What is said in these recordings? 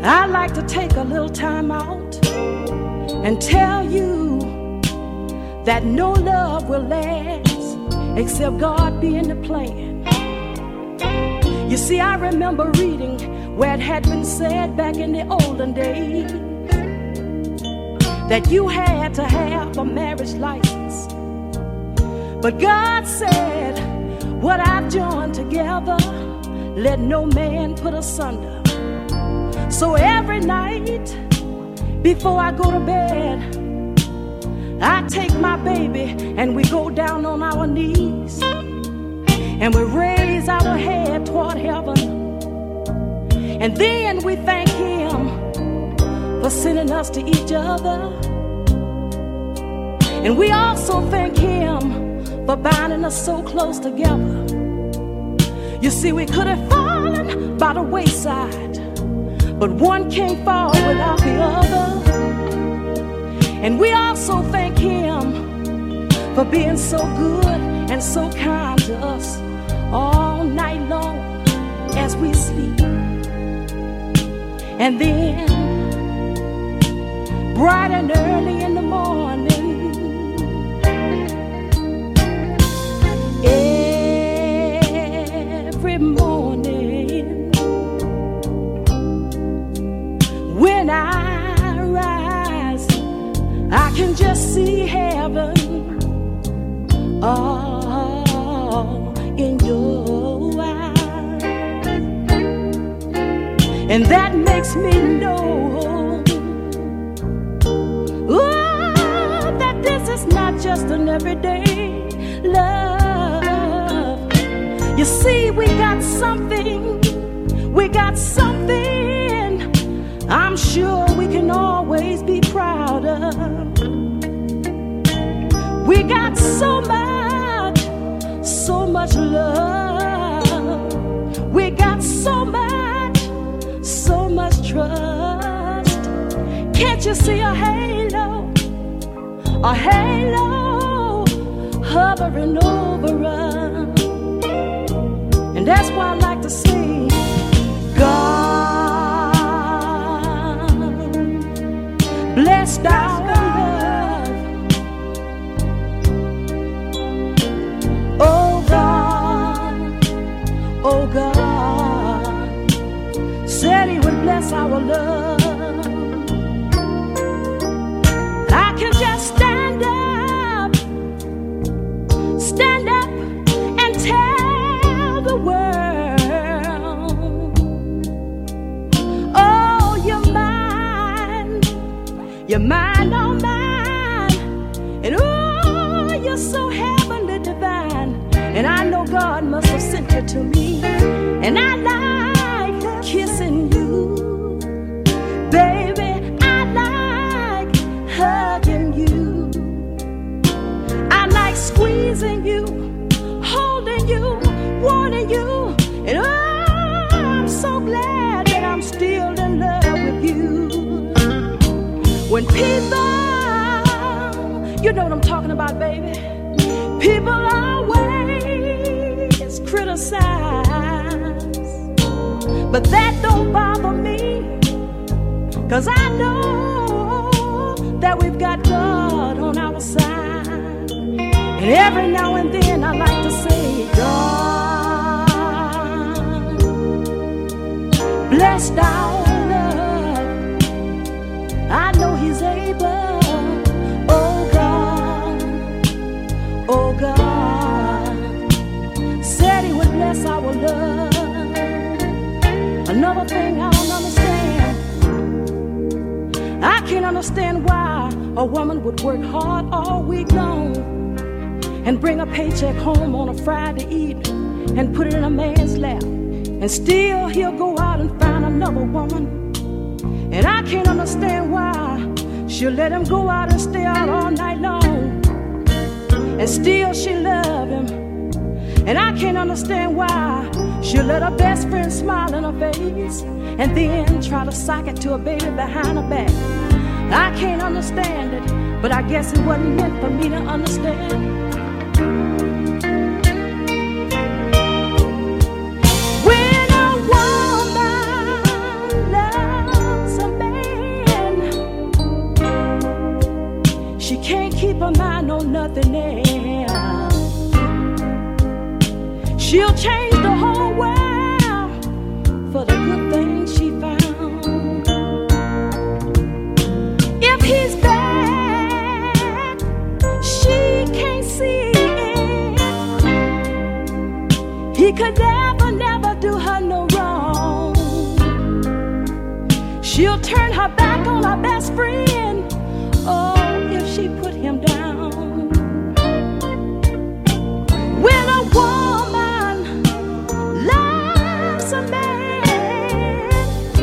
I'd like to take a little time out and tell you that no love will last except God be in the plan. You see, I remember reading where it had been said back in the olden days that you had to have a marriage license. But God said, what I've joined together, let no man put asunder. So every night before I go to bed, I take my baby and we go down on our knees and we raise our head toward heaven. And then we thank Him for sending us to each other. And we also thank Him for binding us so close together. You see, we could have fallen by the wayside, but one can't fall without the other. And we also thank Him for being so good and so kind to us all night long as we sleep. And then, bright and early in the morning, every morning, when I rise, I can just see heaven all in your eyes. And that makes me know, oh, that this is not just an everyday love. You see, we got something I'm sure we can always be proud of. We got so much love. We got so much trust. Can't you see a halo hovering over us? And that's why I like to sing, God bless our love. Oh God, said He would bless our love. I can just stand up and tell the world, oh, you're mine, oh mine, and oh, you're so heavenly divine. And I know God must have sent you to me, and I like kissing you, baby. I like hugging you. I like squeezing you, holding you, wanting you. And oh, I'm so glad that I'm still in love with you. When people, you know what I'm talking about, baby. People always criticize, but that don't bother me, 'cause I know that we've got God on our side. And every now and then I like to say, God bless our love. I know He's able. Oh God, said He would bless our love. Another thing I don't understand, I can't understand why a woman would work hard all week long and bring a paycheck home on a Friday evening and put it in a man's lap, and still he'll go out and find another woman. And I can't understand why she'll let him go out and stay out all night long, and still she love him. And I can't understand why she'll let her best friend smile in her face and then try to sock it to a baby behind her back. I can't understand it, but I guess it wasn't meant for me to understand. When a woman loves She'll turn her back on her best friend, oh, if she put him down. When a woman loves a man,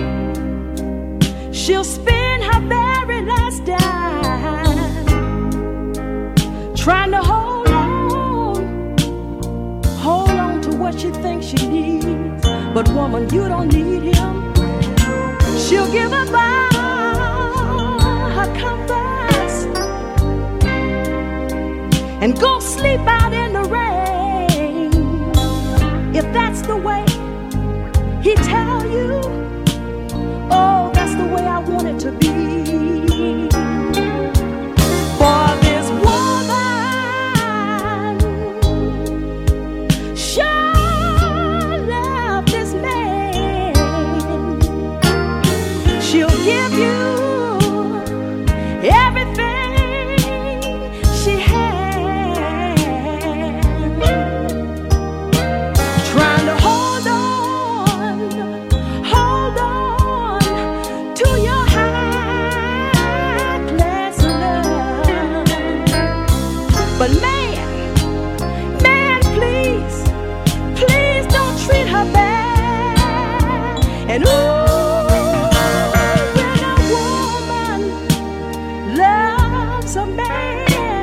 she'll spend her very last dime trying to hold on to what she thinks she needs. But woman, you don't need him. She'll give up all her comforts and go sleep out in the rain. If that's the way he tell you, oh, that's the way I want it to be. For this woman sure love this man. She'll give you everything she has, trying to hold on to your high class love. But man, please don't treat her bad. And ooh, a man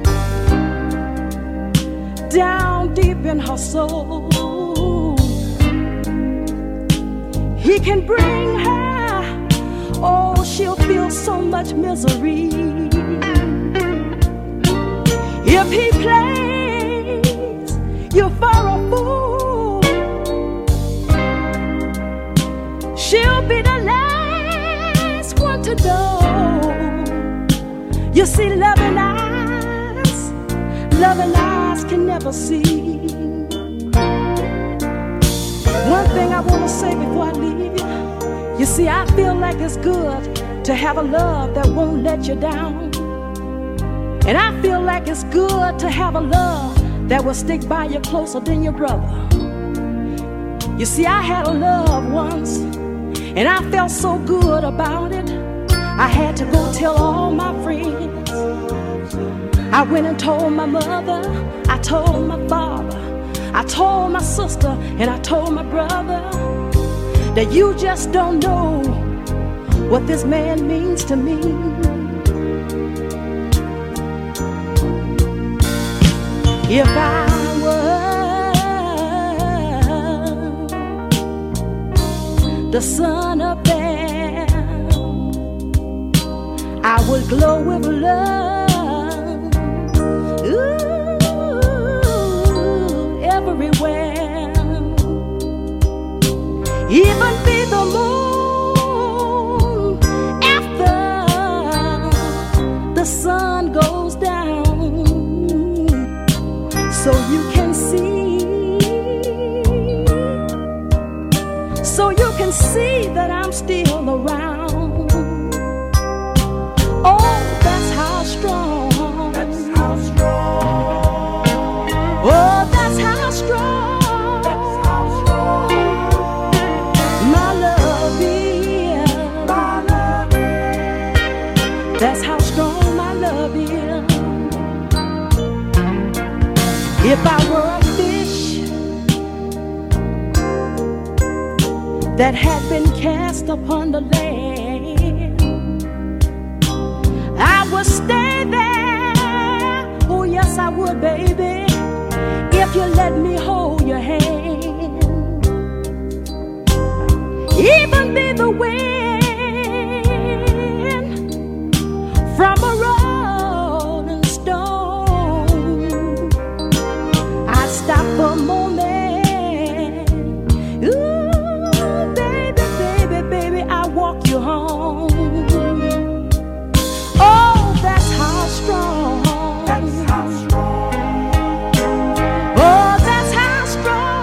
down deep in her soul, he can bring her, oh, she'll feel so much misery if he plays you for a fool. She'll be the last one to know. You see, loving eyes can never see. One thing I want to say before I leave you see, I feel like it's good to have a love that won't let you down. And I feel like it's good to have a love that will stick by you closer than your brother. You see, I had a love once, and I felt so good about it. I had to go tell all my friends. I went and told my mother, I told my father, I told my sister, and I told my brother that you just don't know what this man means to me. If I were the sun up there, I would glow with love, ooh, everywhere. Even be the moon after the sun goes down, so you can see that I'm still around. Oh, that's how strong. That's how strong. Oh, that's how strong. That's how strong. My love is. My love is. That's how strong my love is. If I were a fish that had been cast upon the land, I would stay there. Oh yes, I would, baby, if you let me hold your hand. Even be the wind from a rolling stone, I'd stop for a moment. Ooh, baby, baby, baby, I walk you home. Oh, that's how strong. That's how strong. Oh, that's how strong.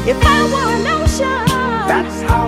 If I were an ocean, that's how